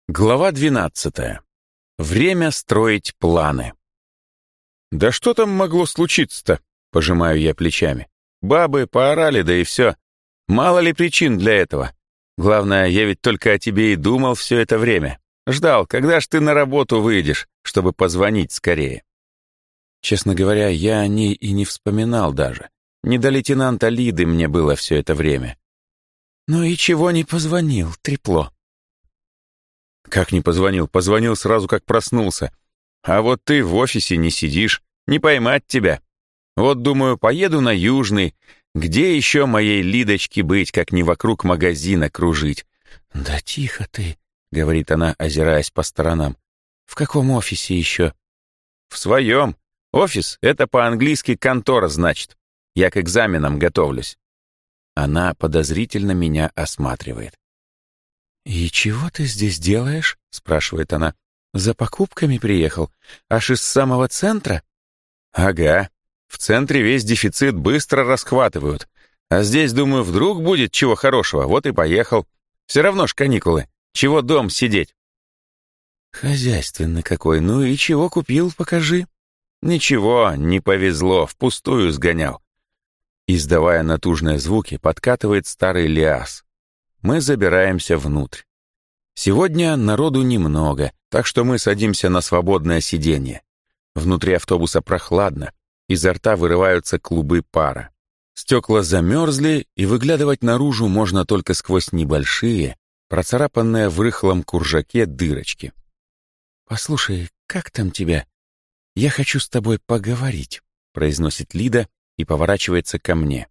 Глава 12. Время строить планы. «Да что там могло случиться-то?» — пожимаю я плечами. «Бабы поорали, да и все. Мало ли причин для этого. Главное, я ведь только о тебе и думал все это время. Ждал, когда ж ты на работу выйдешь, чтобы позвонить скорее». Честно говоря, я о ней и не вспоминал даже. Не до лейтенанта Лиды мне было все это время. «Ну и чего не позвонил, трепло?» «Как не позвонил? Позвонил сразу, как проснулся. А вот ты в офисе не сидишь, не поймать тебя. Вот, думаю, поеду на Южный. Где еще моей Лидочке быть, как не вокруг магазина кружить?» «Да тихо ты», — говорит она, озираясь по сторонам. «В каком офисе еще?» «В своем. Офис — это по-английски контора, значит. Я к экзаменам готовлюсь». Она подозрительно меня осматривает. «И чего ты здесь делаешь?» — спрашивает она. «За покупками приехал? Аж из самого центра?» «Ага. В центре весь дефицит быстро расхватывают. А здесь, думаю, вдруг будет чего хорошего, вот и поехал. Все равно ж каникулы. Чего дом сидеть?» «Хозяйственный какой. Ну и чего купил, покажи». «Ничего, не повезло, впустую сгонял». Издавая натужные звуки, подкатывает старый Лиас. Мы забираемся внутрь. Сегодня народу немного, так что мы садимся на свободное сиденье. Внутри автобуса прохладно, изо рта вырываются клубы пара. Стекла замерзли, и выглядывать наружу можно только сквозь небольшие, процарапанные в рыхлом куржаке дырочки. «Послушай, как там тебя? Я хочу с тобой поговорить», — произносит Лида и поворачивается ко мне.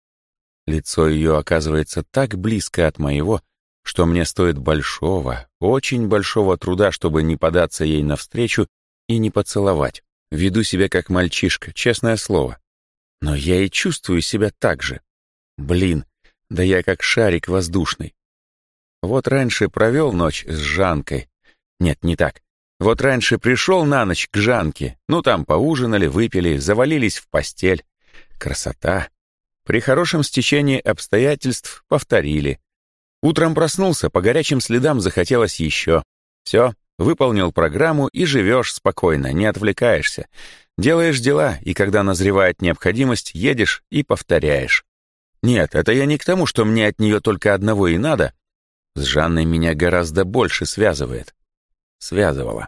Лицо ее оказывается так близко от моего, что мне стоит большого, очень большого труда, чтобы не податься ей навстречу и не поцеловать. Веду себя как мальчишка, честное слово. Но я и чувствую себя так же. Блин, да я как шарик воздушный. Вот раньше провел ночь с Жанкой. Нет, не так. Вот раньше пришел на ночь к Жанке. Ну там поужинали, выпили, завалились в постель. Красота. При хорошем стечении обстоятельств повторили. Утром проснулся, по горячим следам захотелось еще. Все, выполнил программу и живешь спокойно, не отвлекаешься. Делаешь дела, и когда назревает необходимость, едешь и повторяешь. Нет, это я не к тому, что мне от нее только одного и надо. С Жанной меня гораздо больше связывает. Связывала.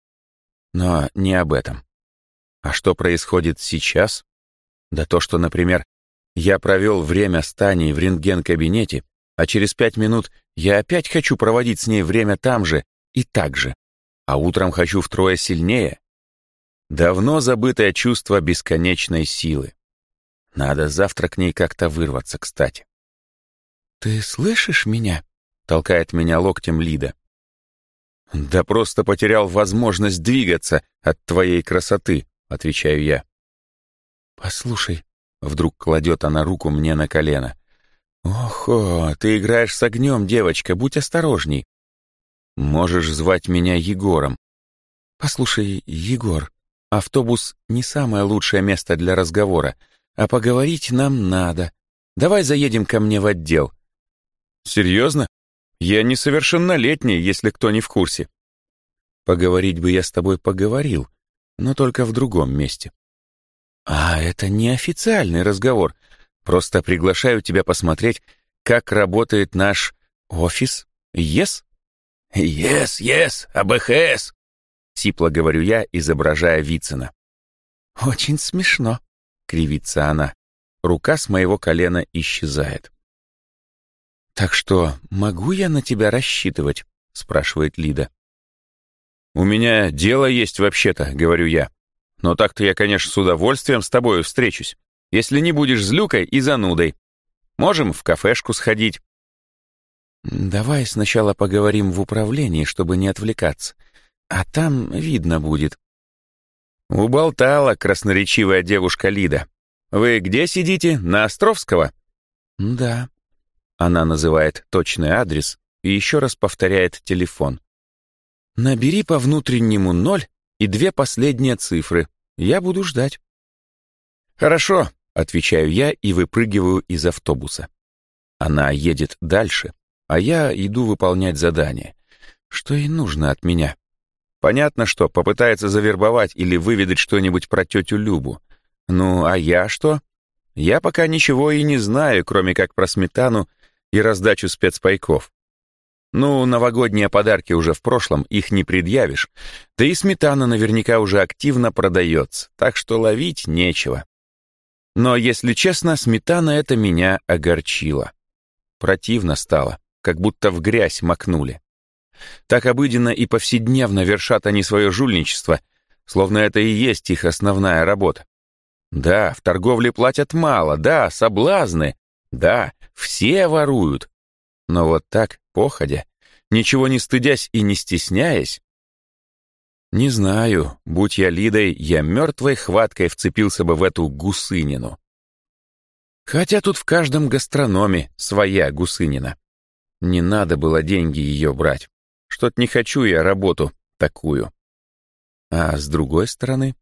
Но не об этом. А что происходит сейчас? Да то, что, например, я провел время с Таней в рентген-кабинете, а через 5 минут я опять хочу проводить с ней время там же и так же, а утром хочу втрое сильнее. Давно забытое чувство бесконечной силы. Надо завтра к ней как-то вырваться, кстати. «Ты слышишь меня?» — толкает меня локтем Лида. «Да просто потерял возможность двигаться от твоей красоты», — отвечаю я. «Послушай», — вдруг кладет она руку мне на колено. «Охо, ты играешь с огнем, девочка, будь осторожней. Можешь звать меня Егором». «Послушай, Егор, автобус не самое лучшее место для разговора, а поговорить нам надо. Давай заедем ко мне в отдел». «Серьезно? Я несовершеннолетний, если кто не в курсе». «Поговорить бы я с тобой поговорил, но только в другом месте». «А это не официальный разговор. Просто приглашаю тебя посмотреть, как работает наш офис. Yes?» «Yes, АБХС», — сипло говорю я, изображая Вицина. «Очень смешно», — кривится она. Рука с моего колена исчезает. «Так что, могу я на тебя рассчитывать?» — спрашивает Лида. «У меня дело есть вообще-то», — говорю я. «Но так-то я, конечно, с удовольствием с тобой встречусь, если не будешь злюкой и занудой. Можем в кафешку сходить». «Давай сначала поговорим в управлении, чтобы не отвлекаться, а там видно будет». Уболтала красноречивая девушка Лида. «Вы где сидите? На Островского?» «Да». Она называет точный адрес и еще раз повторяет телефон. «Набери по внутреннему 0 и 2 последние цифры. Я буду ждать». «Хорошо», — отвечаю я и выпрыгиваю из автобуса. Она едет дальше, а я иду выполнять задание. Что ей нужно от меня? Понятно, что попытается завербовать или выведать что-нибудь про тетю Любу. Ну, а я что? Я пока ничего и не знаю, кроме как про сметану и раздачу спецпайков. Ну, новогодние подарки уже в прошлом, их не предъявишь. Да и сметана наверняка уже активно продается, так что ловить нечего. Но, если честно, сметана это меня огорчила. Противно стало, как будто в грязь макнули. Так обыденно и повседневно вершат они свое жульничество, словно это и есть их основная работа. Да, в торговле платят мало, да, соблазны, да, все воруют. Но вот так, походя, ничего не стыдясь и не стесняясь, не знаю, будь я Лидой, я мертвой хваткой вцепился бы в эту гусынину. Хотя тут в каждом гастрономе своя гусынина. Не надо было деньги ее брать. Что-то не хочу я работу такую. А с другой стороны...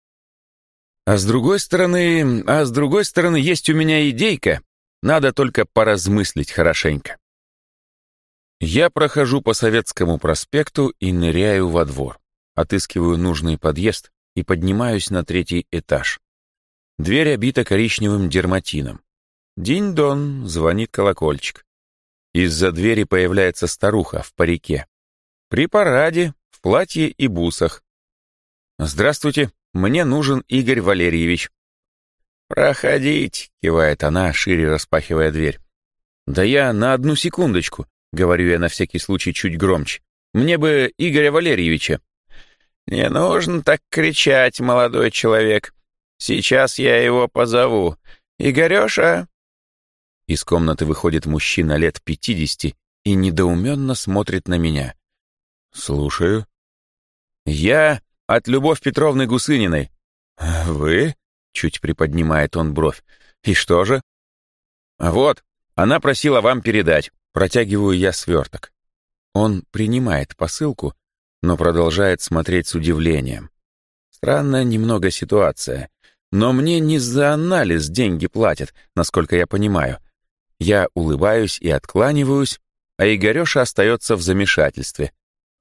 А с другой стороны, есть у меня идейка. Надо только поразмыслить хорошенько. Я прохожу по Советскому проспекту и ныряю во двор. Отыскиваю нужный подъезд и поднимаюсь на 3-й этаж. Дверь обита коричневым дерматином. Динь-дон, звонит колокольчик. Из-за двери появляется старуха в парике. При параде, в платье и бусах. «Здравствуйте, мне нужен Игорь Валерьевич». «Проходите», — кивает она, шире распахивая дверь. «Да я на одну секундочку», — говорю я на всякий случай чуть громче. «Мне бы Игоря Валерьевича». «Не нужно так кричать, молодой человек. Сейчас я его позову. Игорёша!» Из комнаты выходит мужчина лет 50 и недоуменно смотрит на меня. «Слушаю». «Я от Любовь Петровны Гусыниной». «Вы?» — чуть приподнимает он бровь. «И что же?» «Вот, она просила вам передать». Протягиваю я сверток. Он принимает посылку, но продолжает смотреть с удивлением. Странная немного ситуация. Но мне не за анализ деньги платят, насколько я понимаю. Я улыбаюсь и откланиваюсь, а Игорёша остается в замешательстве.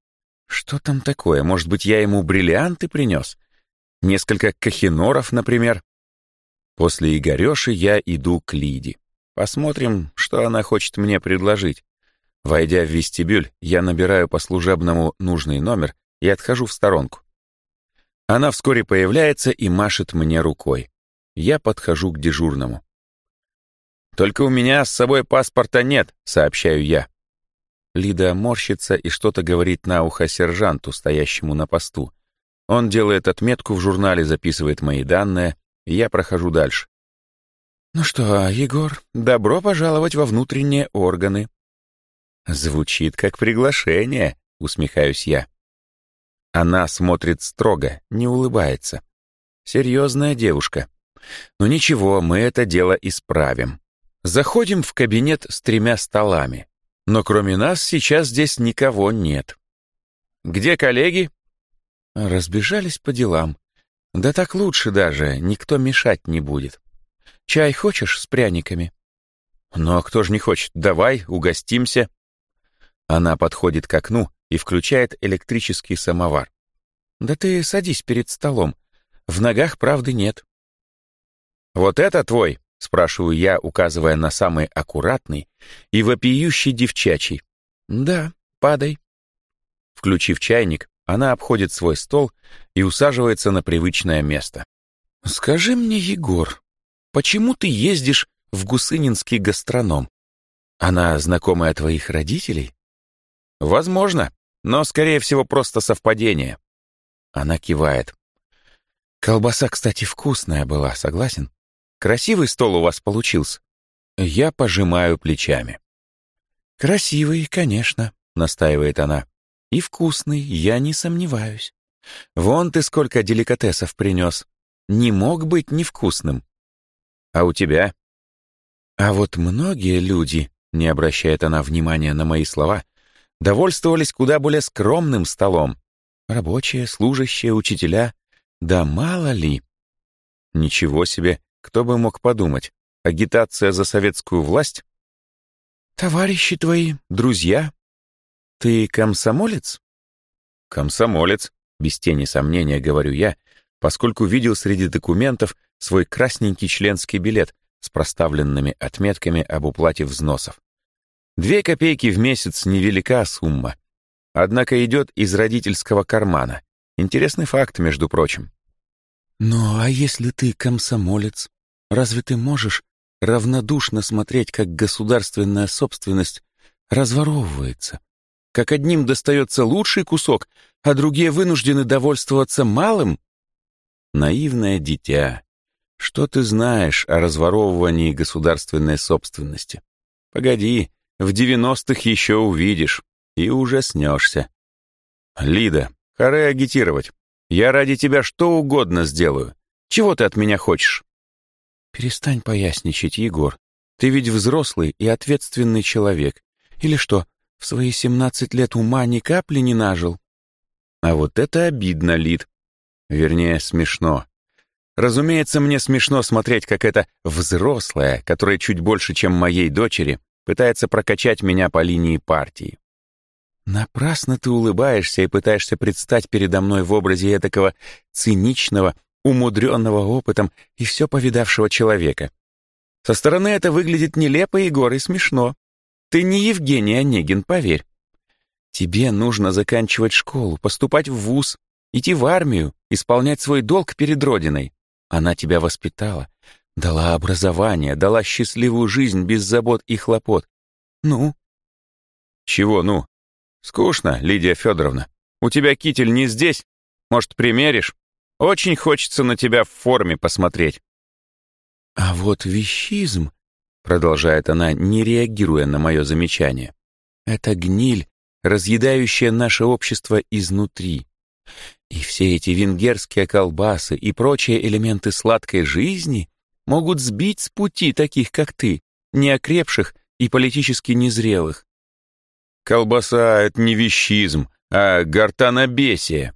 Что там такое? Может быть, я ему бриллианты принес? Несколько кохиноров, например? После Игорёши я иду к Лиде. Посмотрим, что она хочет мне предложить. Войдя в вестибюль, я набираю по служебному нужный номер и отхожу в сторонку. Она вскоре появляется и машет мне рукой. Я подхожу к дежурному. «Только у меня с собой паспорта нет», — сообщаю я. Лида морщится и что-то говорит на ухо сержанту, стоящему на посту. Он делает отметку в журнале, записывает мои данные, и я прохожу дальше. «Ну что, Егор, добро пожаловать во внутренние органы». «Звучит как приглашение», — усмехаюсь я. Она смотрит строго, не улыбается. Серьезная девушка. Но ничего, мы это дело исправим. Заходим в кабинет с 3 столами. Но кроме нас сейчас здесь никого нет. «Где коллеги?» Разбежались по делам. Да так лучше даже, никто мешать не будет. Чай хочешь с пряниками? Ну а кто ж не хочет? Давай, угостимся. Она подходит к окну и включает электрический самовар. Да ты садись перед столом. В ногах правды нет. Вот это твой? Спрашиваю я, указывая на самый аккуратный и вопиющий девчачий. Да, падай. Включив чайник, она обходит свой стол и усаживается на привычное место. Скажи мне, Егор, почему ты ездишь в Гусынинский гастроном? Она знакомая твоих родителей? Возможно, но, скорее всего, просто совпадение. Она кивает. Колбаса, кстати, вкусная была, согласен? Красивый стол у вас получился. Я пожимаю плечами. Красивый, конечно, настаивает она. И вкусный, я не сомневаюсь. Вон ты сколько деликатесов принес. Не мог быть невкусным. А у тебя? А вот многие люди, не обращает она внимания на мои слова, довольствовались куда более скромным столом. Рабочие, служащие, учителя. Да мало ли. Ничего себе, кто бы мог подумать. Агитация за советскую власть? Товарищи твои, друзья. Ты комсомолец? Комсомолец, без тени сомнения говорю я, поскольку видел среди документов свой красненький членский билет с проставленными отметками об уплате взносов. 2 копейки в месяц — невелика сумма. Однако идет из родительского кармана. Интересный факт, между прочим. Ну, а если ты комсомолец, разве ты можешь равнодушно смотреть, как государственная собственность разворовывается? Как одним достается лучший кусок, а другие вынуждены довольствоваться малым? Наивное дитя. Что ты знаешь о разворовывании государственной собственности? Погоди, в 90-х еще увидишь и ужаснешься. Лида, харе агитировать. Я ради тебя что угодно сделаю. Чего ты от меня хочешь? Перестань поясничать, Егор. Ты ведь взрослый и ответственный человек. Или что, в свои 17 лет ума ни капли не нажил? А вот это обидно, Лид. Вернее, смешно. Разумеется, мне смешно смотреть, как эта взрослая, которая чуть больше, чем моей дочери, пытается прокачать меня по линии партии. Напрасно ты улыбаешься и пытаешься предстать передо мной в образе этакого циничного, умудренного опытом и все повидавшего человека. Со стороны это выглядит нелепо, Егор, и смешно. Ты не Евгений Онегин, поверь. Тебе нужно заканчивать школу, поступать в вуз, идти в армию, исполнять свой долг перед Родиной. Она тебя воспитала, дала образование, дала счастливую жизнь без забот и хлопот. Ну? Чего ну? Скучно, Лидия Федоровна. У тебя китель не здесь? Может, примеришь? Очень хочется на тебя в форме посмотреть. А вот вещизм, продолжает она, не реагируя на мое замечание, это гниль, разъедающая наше общество изнутри. И все эти венгерские колбасы и прочие элементы сладкой жизни могут сбить с пути таких, как ты, неокрепших и политически незрелых. Колбаса — это не вещизм, а гортанобесие.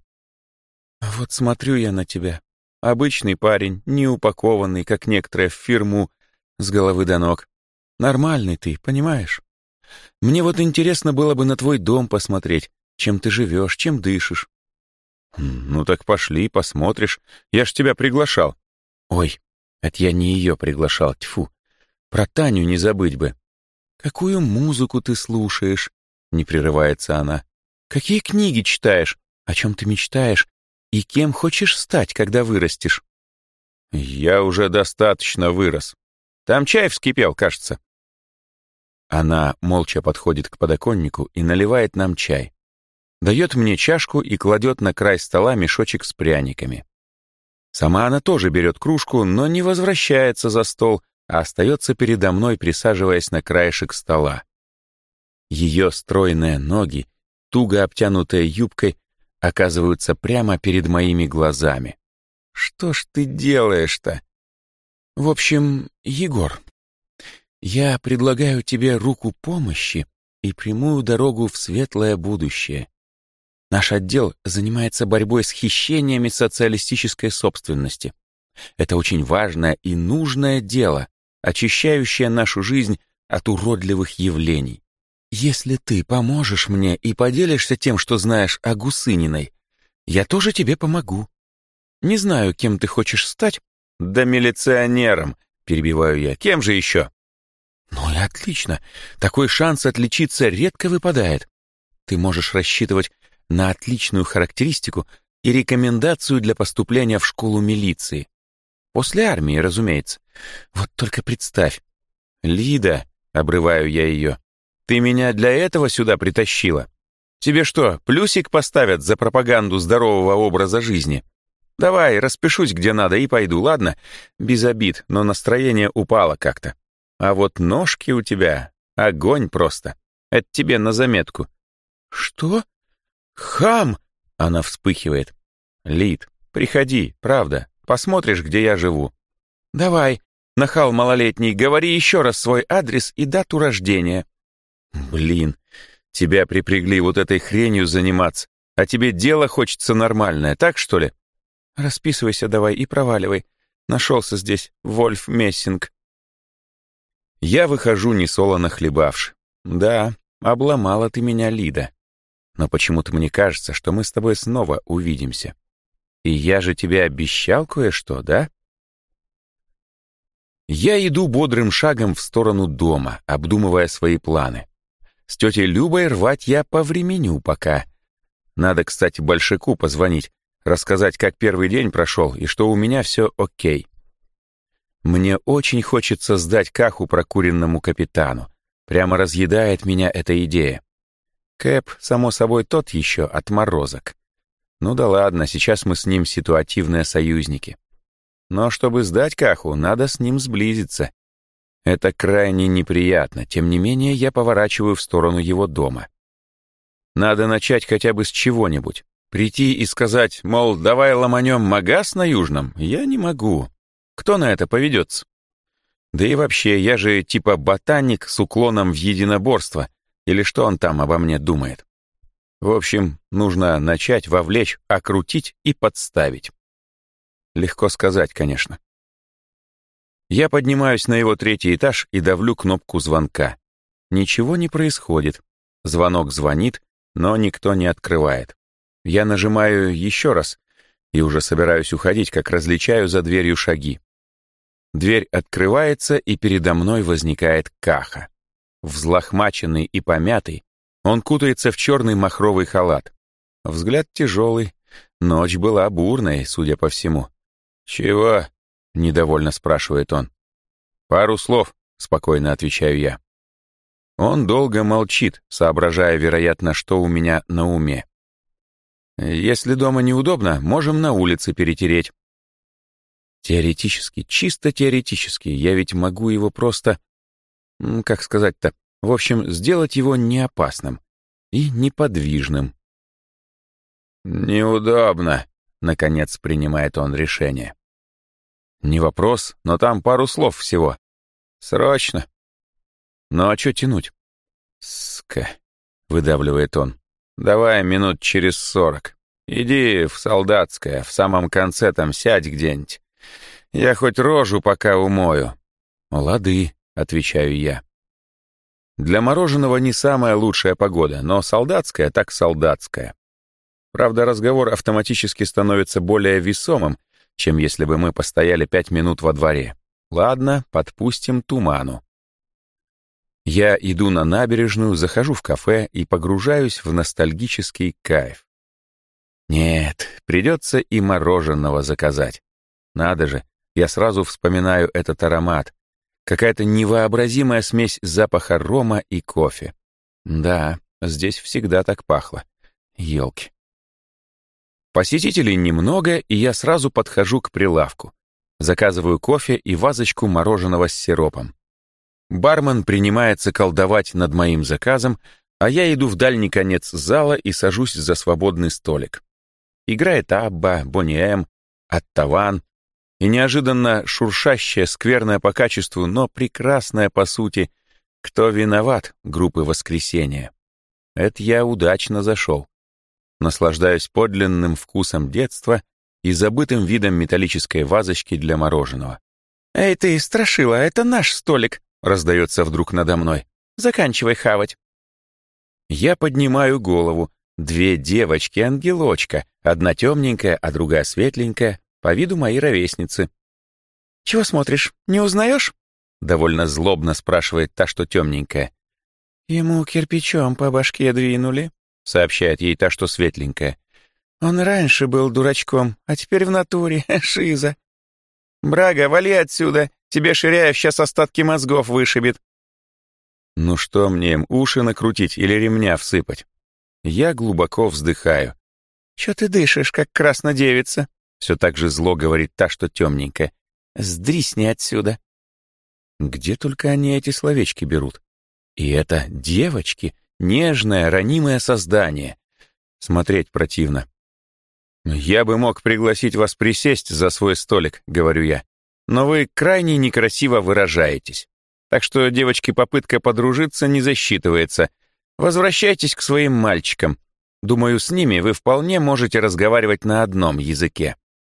Вот смотрю я на тебя. Обычный парень, неупакованный, как некоторые в фирму, с головы до ног. Нормальный ты, понимаешь? Мне вот интересно было бы на твой дом посмотреть, чем ты живешь, чем дышишь. Ну так пошли, посмотришь. Я ж тебя приглашал. Ой, это я не ее приглашал, тьфу. Про Таню не забыть бы. Какую музыку ты слушаешь? Не прерывается она. Какие книги читаешь? О чем ты мечтаешь? И кем хочешь стать, когда вырастешь? Я уже достаточно вырос. Там чай вскипел, кажется. Она молча подходит к подоконнику и наливает нам чай. Дает мне чашку и кладет на край стола мешочек с пряниками. Сама она тоже берет кружку, но не возвращается за стол, а остается передо мной, присаживаясь на краешек стола. Ее стройные ноги, туго обтянутые юбкой, оказываются прямо перед моими глазами. Что ж ты делаешь-то? В общем, Егор, я предлагаю тебе руку помощи и прямую дорогу в светлое будущее. Наш отдел занимается борьбой с хищениями социалистической собственности. Это очень важное и нужное дело, очищающее нашу жизнь от уродливых явлений. Если ты поможешь мне и поделишься тем, что знаешь о Гусыниной, я тоже тебе помогу. Не знаю, кем ты хочешь стать. Да милиционером, перебиваю я. Кем же еще? Ну и отлично. Такой шанс отличиться редко выпадает. Ты можешь рассчитывать на отличную характеристику и рекомендацию для поступления в школу милиции. После армии, разумеется. Вот только представь. Лида, обрываю я ее, ты меня для этого сюда притащила? Тебе что, плюсик поставят за пропаганду здорового образа жизни? Давай, распишусь где надо и пойду, ладно? Без обид, но настроение упало как-то. А вот ножки у тебя — огонь просто. Это тебе на заметку. Что? Хам! Она вспыхивает. Лид, приходи, правда, посмотришь, где я живу. Давай, нахал малолетний, говори еще раз свой адрес и дату рождения. Блин, тебя припрягли вот этой хренью заниматься, а тебе дело хочется нормальное, так что ли? Расписывайся давай и проваливай. Нашелся здесь Вольф Мессинг. Я выхожу несолоно хлебавши. Да, обломала ты меня, Лида. но почему-то мне кажется, что мы с тобой снова увидимся. И я же тебе обещал кое-что, да? Я иду бодрым шагом в сторону дома, обдумывая свои планы. С тетей Любой рвать я повременю пока. Надо, кстати, Большаку позвонить, рассказать, как первый день прошел и что у меня все окей. Мне очень хочется сдать Каху прокуренному капитану. Прямо разъедает меня эта идея. Кэп, само собой, тот еще отморозок. Ну да ладно, сейчас мы с ним ситуативные союзники. Но чтобы сдать Каху, надо с ним сблизиться. Это крайне неприятно, тем не менее я поворачиваю в сторону его дома. Надо начать хотя бы с чего-нибудь. Прийти и сказать, мол, давай ломанем магаз на Южном, я не могу. Кто на это поведется? Да и вообще, я же типа ботаник с уклоном в единоборство, или что он там обо мне думает. В общем, нужно начать вовлечь, окрутить и подставить. Легко сказать, конечно. Я поднимаюсь на его 3-й этаж и давлю кнопку звонка. Ничего не происходит. Звонок звонит, но никто не открывает. Я нажимаю еще раз и уже собираюсь уходить, как различаю за дверью шаги. Дверь открывается, и передо мной возникает Каха. Взлохмаченный и помятый, он кутается в черный махровый халат. Взгляд тяжелый, ночь была бурной, судя по всему. «Чего?» — недовольно спрашивает он. «Пару слов», — спокойно отвечаю я. Он долго молчит, соображая, вероятно, что у меня на уме. «Если дома неудобно, можем на улице перетереть». Теоретически, чисто теоретически, я ведь могу его просто... Как сказать-то? В общем, сделать его неопасным и неподвижным. «Неудобно», — наконец принимает он решение. «Не вопрос, но там пару слов всего. Срочно». «Ну а что тянуть?» «Ска», — выдавливает он. «Давай минут через 40. Иди в солдатское, в самом конце там сядь где-нибудь. Я хоть рожу пока умою». «Лады», — отвечаю я. Для мороженого не самая лучшая погода, но солдатская так солдатская. Правда, разговор автоматически становится более весомым, чем если бы мы постояли 5 минут во дворе. Ладно, подпустим туману. Я иду на набережную, захожу в кафе и погружаюсь в ностальгический кайф. Нет, придется и мороженого заказать. Надо же, я сразу вспоминаю этот аромат. Какая-то невообразимая смесь запаха рома и кофе. Да, здесь всегда так пахло. Ёлки. Посетителей немного, и я сразу подхожу к прилавку. Заказываю кофе и вазочку мороженого с сиропом. Бармен принимается колдовать над моим заказом, а я иду в дальний конец зала и сажусь за свободный столик. Играет Абба, Бони М, Оттаван и неожиданно шуршащая, скверная по качеству, но прекрасная по сути «Кто виноват?» группы «Воскресенье». Это я удачно зашел. Наслаждаюсь подлинным вкусом детства и забытым видом металлической вазочки для мороженого. «Эй ты, страшила, это наш столик!» раздается вдруг надо мной. «Заканчивай хавать». Я поднимаю голову. 2 девочки-ангелочка, одна темненькая, а другая светленькая, по виду мои ровесницы. «Чего смотришь, не узнаешь?» довольно злобно спрашивает та, что темненькая. «Ему кирпичом по башке двинули», сообщает ей та, что светленькая. «Он раньше был дурачком, а теперь в натуре, шиза. Брага, вали отсюда, тебе Ширяев сейчас остатки мозгов вышибет». Ну что мне им, уши накрутить или ремня всыпать? Я глубоко вздыхаю. «Чё ты дышишь, как краснодевица?» Все так же зло говорит та, что темненькая. «Сдрисни отсюда». Где только они эти словечки берут? И это девочки, нежное, ранимое создание. Смотреть противно. «Я бы мог пригласить вас присесть за свой столик», — говорю я, «но вы крайне некрасиво выражаетесь. Так что, девочки, попытка подружиться не засчитывается. Возвращайтесь к своим мальчикам. Думаю, с ними вы вполне можете разговаривать на одном языке».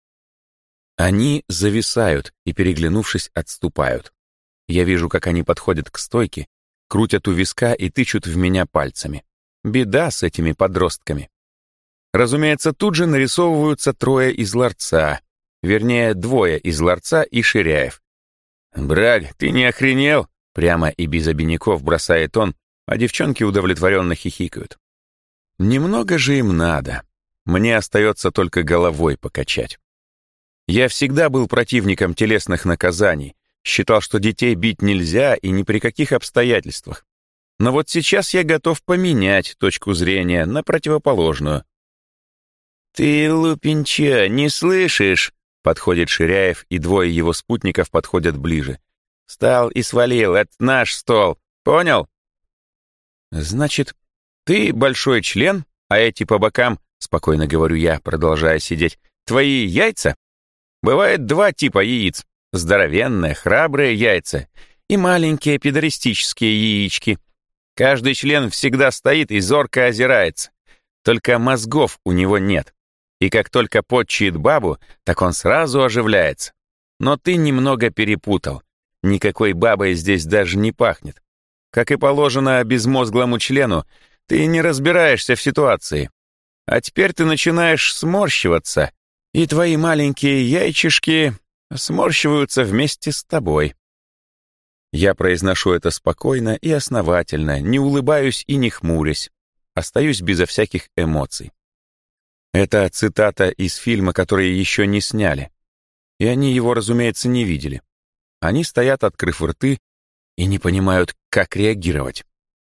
Они зависают и, переглянувшись, отступают. Я вижу, как они подходят к стойке, крутят у виска и тычут в меня пальцами. Беда с этими подростками. Разумеется, тут же нарисовываются трое из ларца. Вернее, двое из ларца и Ширяев. «Браг, ты не охренел?» Прямо и без обиняков бросает он, а девчонки удовлетворенно хихикают. Немного же им надо. Мне остается только головой покачать. Я всегда был противником телесных наказаний, считал, что детей бить нельзя и ни при каких обстоятельствах. Но вот сейчас я готов поменять точку зрения на противоположную. «Ты, Лупинча, не слышишь?» Подходит Ширяев, и двое его спутников подходят ближе. «Встал и свалил, это наш стол. Понял?» «Значит, ты большой член, а эти по бокам, — спокойно говорю я, продолжая сидеть, — твои яйца? Бывает два типа яиц. Здоровенные, храбрые яйца и маленькие педористические яички. Каждый член всегда стоит и зорко озирается. Только мозгов у него нет. И как только подчует бабу, так он сразу оживляется. Но ты немного перепутал. Никакой бабой здесь даже не пахнет. Как и положено безмозглому члену, ты не разбираешься в ситуации. А теперь ты начинаешь сморщиваться, и твои маленькие яйчишки сморщиваются вместе с тобой. Я произношу это спокойно и основательно, не улыбаюсь и не хмурясь. Остаюсь безо всяких эмоций. Это цитата из фильма, который еще не сняли. И они его, разумеется, не видели. Они стоят, открыв рты, и не понимают, как реагировать.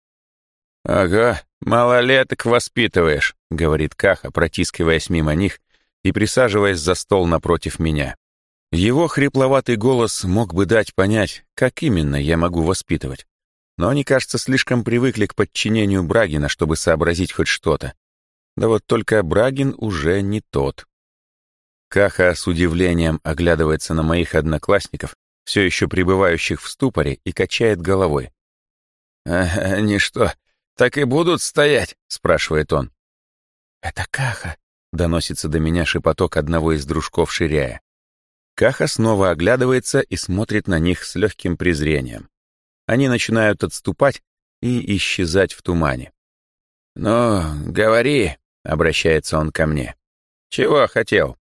«Ага, малолеток воспитываешь», — говорит Каха, протискиваясь мимо них и присаживаясь за стол напротив меня. Его хрипловатый голос мог бы дать понять, как именно я могу воспитывать. Но они, кажется, слишком привыкли к подчинению Брагина, чтобы сообразить хоть что-то. Да вот только Брагин уже не тот. Каха с удивлением оглядывается на моих одноклассников, все еще пребывающих в ступоре, и качает головой. «Они что, так и будут стоять?» — спрашивает он. «Это Каха», — доносится до меня шепоток одного из дружков Ширяя. Каха снова оглядывается и смотрит на них с легким презрением. Они начинают отступать и исчезать в тумане. «Ну, говори», — обращается он ко мне. «Чего хотел?»